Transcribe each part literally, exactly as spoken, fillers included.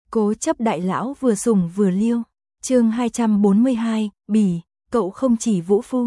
Cố chấp đại lão vừa sủng vừa liêu. Chương hai trăm bốn mươi hai, Bỉ, cậu không chỉ vũ phu.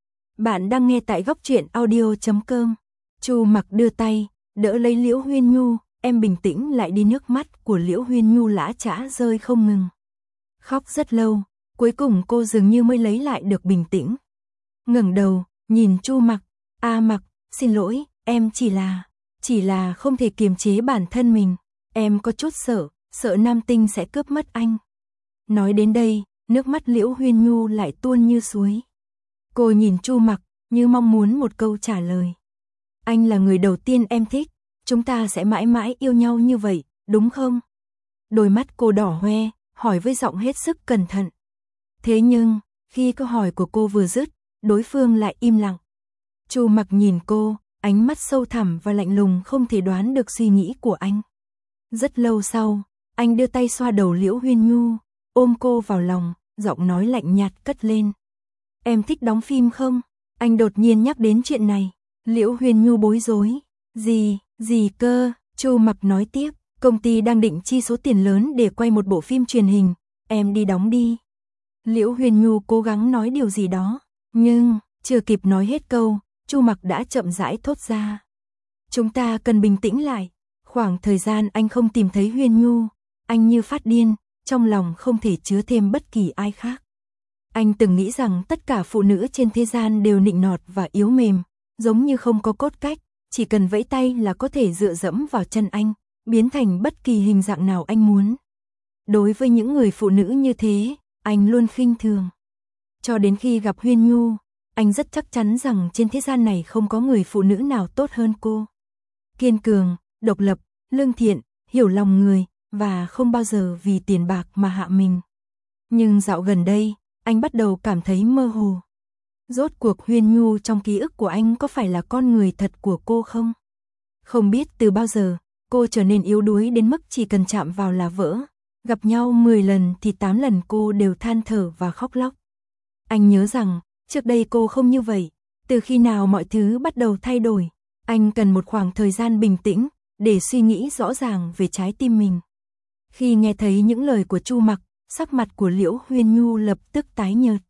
Bạn đang nghe tại góc truyện audio chấm com. Chu Mặc đưa tay, đỡ lấy Liễu Huyên Nhu, em bình tĩnh lại đi, nước mắt của Liễu Huyên Nhu lã chã rơi không ngừng. Khóc rất lâu, cuối cùng cô dường như mới lấy lại được bình tĩnh. Ngẩng đầu, nhìn Chu Mặc, "A Mặc, xin lỗi, em chỉ là, chỉ là không thể kiềm chế bản thân mình, em có chút sợ, sợ Nam Tinh sẽ cướp mất anh." Nói đến đây, nước mắt Liễu Huyên Nhu lại tuôn như suối. Cô nhìn Chu Mặc, như mong muốn một câu trả lời. "Anh là người đầu tiên em thích, chúng ta sẽ mãi mãi yêu nhau như vậy, đúng không?" Đôi mắt cô đỏ hoe, hỏi với giọng hết sức cẩn thận. Thế nhưng, khi câu hỏi của cô vừa dứt, đối phương lại im lặng. Chu Mặc nhìn cô, ánh mắt sâu thẳm và lạnh lùng không thể đoán được suy nghĩ của anh. Rất lâu sau, anh đưa tay xoa đầu Liễu Huyên Nhu, ôm cô vào lòng, giọng nói lạnh nhạt cất lên. "Em thích đóng phim không?" Anh đột nhiên nhắc đến chuyện này. Liễu Huyên Nhu bối rối. "Gì, gì cơ?" Chu Mặc nói tiếp. "Công ty đang định chi số tiền lớn để quay một bộ phim truyền hình, em đi đóng đi." Liễu Huyên Nhu cố gắng nói điều gì đó, nhưng chưa kịp nói hết câu, Chu Mặc đã chậm rãi thốt ra. "Chúng ta cần bình tĩnh lại." Khoảng thời gian anh không tìm thấy Huyên Nhu, anh như phát điên, trong lòng không thể chứa thêm bất kỳ ai khác. Anh từng nghĩ rằng tất cả phụ nữ trên thế gian đều nịnh nọt và yếu mềm, giống như không có cốt cách, chỉ cần vẫy tay là có thể dựa dẫm vào chân anh, biến thành bất kỳ hình dạng nào anh muốn. Đối với những người phụ nữ như thế, anh luôn khinh thường. Cho đến khi gặp Huyên Nhu, anh rất chắc chắn rằng trên thế gian này không có người phụ nữ nào tốt hơn cô. Kiên cường, độc lập, lương thiện, hiểu lòng người, và không bao giờ vì tiền bạc mà hạ mình. Nhưng dạo gần đây, anh bắt đầu cảm thấy mơ hồ. Rốt cuộc Huyên Nhu trong ký ức của anh có phải là con người thật của cô không? Không biết từ bao giờ, cô trở nên yếu đuối đến mức chỉ cần chạm vào là vỡ. Gặp nhau mười lần thì tám lần cô đều than thở và khóc lóc. Anh nhớ rằng, trước đây cô không như vậy. Từ khi nào mọi thứ bắt đầu thay đổi, anh cần một khoảng thời gian bình tĩnh để suy nghĩ rõ ràng về trái tim mình. Khi nghe thấy những lời của Chu Mặc, sắc mặt của Liễu Huyên Nhu lập tức tái nhợt.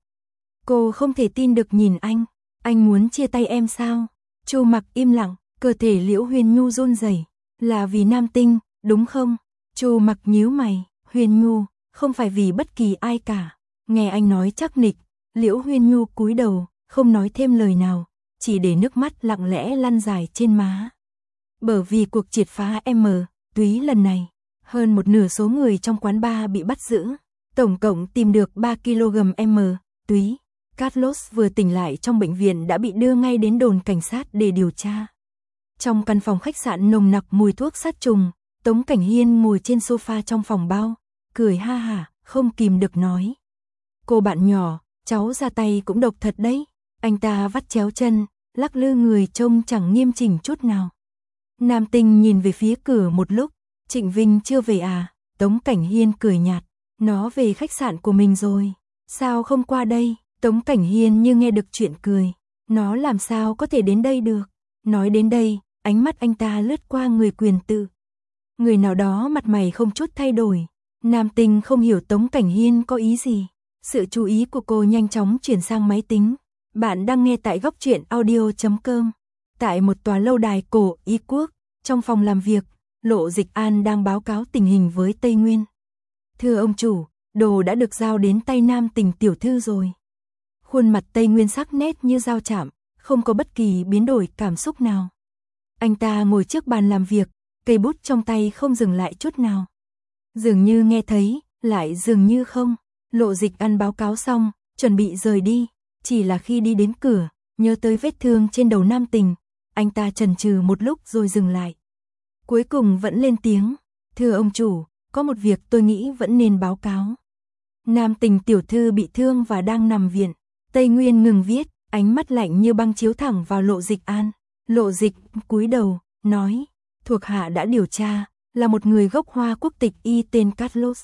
Cô không thể tin được nhìn anh. "Anh muốn chia tay em sao?" Chu Mặc im lặng, cơ thể Liễu Huyên Nhu run rẩy. "Là vì Nam Tinh, đúng không?" Chu Mặc nhíu mày. "Huyên Nhu, không phải vì bất kỳ ai cả." Nghe anh nói chắc nịch, Liễu Huyên Nhu cúi đầu, không nói thêm lời nào, chỉ để nước mắt lặng lẽ lăn dài trên má. Bởi vì cuộc triệt phá M, túy lần này, hơn một nửa số người trong quán bar bị bắt giữ, tổng cộng tìm được ba ki lô gam M, túy. Carlos vừa tỉnh lại trong bệnh viện đã bị đưa ngay đến đồn cảnh sát để điều tra. Trong căn phòng khách sạn nồng nặc mùi thuốc sát trùng, Tống Cảnh Hiên ngồi trên sofa trong phòng bao, cười ha hả, không kìm được nói. "Cô bạn nhỏ, cháu ra tay cũng độc thật đấy." Anh ta vắt chéo chân, lắc lư người trông chẳng nghiêm chỉnh chút nào. Nam Tinh nhìn về phía cửa một lúc. "Trịnh Vinh chưa về à?" Tống Cảnh Hiên cười nhạt. "Nó về khách sạn của mình rồi. Sao không qua đây?" Tống Cảnh Hiên như nghe được chuyện cười. "Nó làm sao có thể đến đây được?" Nói đến đây, ánh mắt anh ta lướt qua người quyền tự. Người nào đó mặt mày không chút thay đổi. Nam Tinh không hiểu Tống Cảnh Hiên có ý gì. Sự chú ý của cô nhanh chóng chuyển sang máy tính. Bạn đang nghe tại góc truyện audio chấm com. Tại một tòa lâu đài cổ Ý Quốc, trong phòng làm việc, Lộ Dịch An đang báo cáo tình hình với Tây Nguyên. "Thưa ông chủ, đồ đã được giao đến tay Nam Tình tiểu thư rồi." Khuôn mặt Tây Nguyên sắc nét như dao chạm, không có bất kỳ biến đổi cảm xúc nào. Anh ta ngồi trước bàn làm việc, cây bút trong tay không dừng lại chút nào. Dường như nghe thấy, lại dường như không. Lộ Dịch An báo cáo xong, chuẩn bị rời đi, chỉ là khi đi đến cửa, nhớ tới vết thương trên đầu Nam Tình, anh ta chần chừ một lúc rồi dừng lại. Cuối cùng vẫn lên tiếng. "Thưa ông chủ, có một việc tôi nghĩ vẫn nên báo cáo. Nam Tình tiểu thư bị thương và đang nằm viện." Tây Nguyên ngừng viết, ánh mắt lạnh như băng chiếu thẳng vào Lộ Dịch An. Lộ Dịch cúi đầu, nói, "Thuộc hạ đã điều tra, là một người gốc Hoa quốc tịch Y tên Carlos.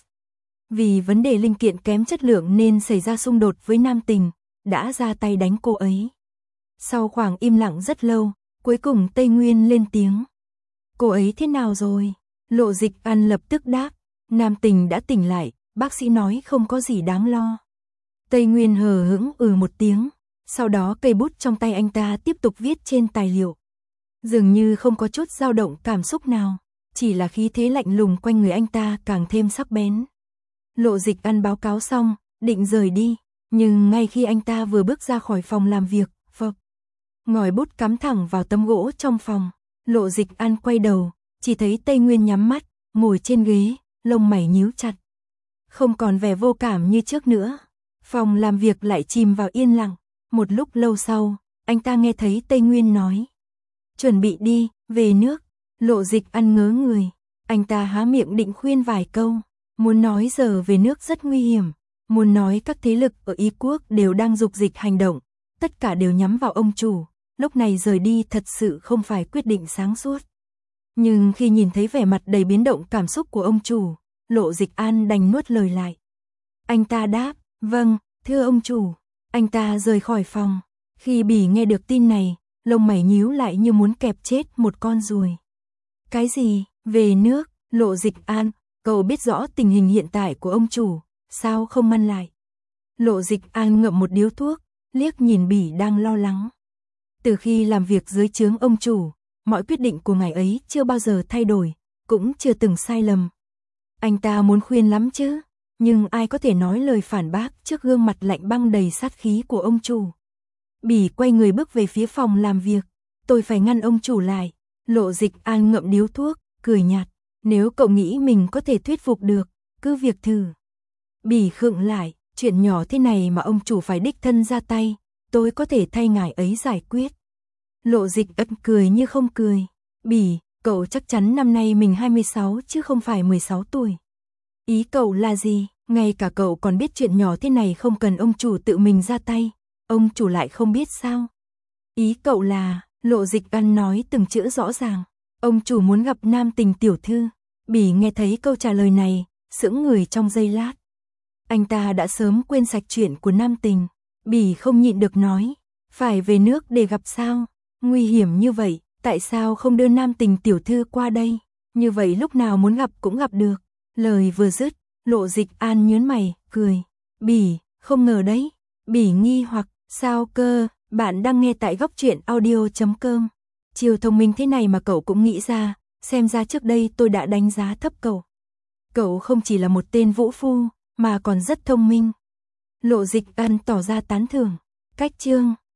Vì vấn đề linh kiện kém chất lượng nên xảy ra xung đột với Nam Tình, đã ra tay đánh cô ấy." Sau khoảng im lặng rất lâu, cuối cùng Tây Nguyên lên tiếng. "Cô ấy thế nào rồi?" Lộ Dịch An lập tức đáp, Nam Tình đã tỉnh lại, bác sĩ nói không có gì đáng lo. Tây Nguyên hờ hững ừ một tiếng, sau đó cây bút trong tay anh ta tiếp tục viết trên tài liệu. Dường như không có chút dao động cảm xúc nào, chỉ là khí thế lạnh lùng quanh người anh ta càng thêm sắc bén. Lộ Dịch Ăn báo cáo xong, định rời đi, nhưng ngay khi anh ta vừa bước ra khỏi phòng làm việc, phập, ngòi bút cắm thẳng vào tấm gỗ trong phòng. Lộ Dịch Ăn quay đầu, chỉ thấy Tây Nguyên nhắm mắt, ngồi trên ghế, lông mày nhíu chặt. Không còn vẻ vô cảm như trước nữa. Phòng làm việc lại chìm vào yên lặng. Một lúc lâu sau, anh ta nghe thấy Tây Nguyên nói: "Chuẩn bị đi, về nước." Lộ Dịch Ăn ngớ người. Anh ta há miệng định khuyên vài câu, muốn nói giờ về nước rất nguy hiểm, muốn nói các thế lực ở Ý quốc đều đang dục dịch hành động, tất cả đều nhắm vào ông chủ, lúc này rời đi thật sự không phải quyết định sáng suốt. Nhưng khi nhìn thấy vẻ mặt đầy biến động cảm xúc của ông chủ, Lộ Dịch An đành nuốt lời lại. Anh ta đáp: "Vâng, thưa ông chủ." Anh ta rời khỏi phòng. Khi Bỉ nghe được tin này, lông mày nhíu lại như muốn kẹp chết một con ruồi. Cái gì? Về nước? Lộ Dịch An, cậu biết rõ tình hình hiện tại của ông chủ, sao không ngăn lại? Lộ Dịch An ngậm một điếu thuốc, liếc nhìn Bỉ đang lo lắng. Từ khi làm việc dưới trướng ông chủ, mọi quyết định của ngài ấy chưa bao giờ thay đổi, cũng chưa từng sai lầm. Anh ta muốn khuyên lắm chứ, nhưng ai có thể nói lời phản bác trước gương mặt lạnh băng đầy sát khí của ông chủ. Bỉ quay người bước về phía phòng làm việc. Tôi phải ngăn ông chủ lại. Lộ Dịch An ngậm điếu thuốc, cười nhạt. Nếu cậu nghĩ mình có thể thuyết phục được, cứ việc thử. Bỉ khựng lại, chuyện nhỏ thế này mà ông chủ phải đích thân ra tay, tôi có thể thay ngài ấy giải quyết. Lộ Dịch Ân cười như không cười. Bỉ, cậu chắc chắn năm nay mình hai mươi sáu chứ không phải mười sáu tuổi. Ý cậu là gì? Ngay cả cậu còn biết chuyện nhỏ thế này không cần ông chủ tự mình ra tay, ông chủ lại không biết sao? Ý cậu là, Lộ Dịch Ăn nói từng chữ rõ ràng, ông chủ muốn gặp Nam Tình tiểu thư. Bỉ nghe thấy câu trả lời này, sững người trong giây lát. Anh ta đã sớm quên sạch chuyện của Nam Tình. Bỉ không nhịn được nói, phải về nước để gặp sao? Nguy hiểm như vậy, tại sao không đưa Nam Tình tiểu thư qua đây? Như vậy lúc nào muốn gặp cũng gặp được. Lời vừa dứt, Lộ Dịch An nhớn mày, cười. Bỉ, không ngờ đấy. Bỉ nghi hoặc, sao cơ? Bạn đang nghe tại góc truyện audio chấm com. Chiều thông minh thế này mà cậu cũng nghĩ ra, xem ra trước đây tôi đã đánh giá thấp cậu. Cậu không chỉ là một tên vũ phu, mà còn rất thông minh. Lộ Dịch An tỏ ra tán thưởng. Cách chương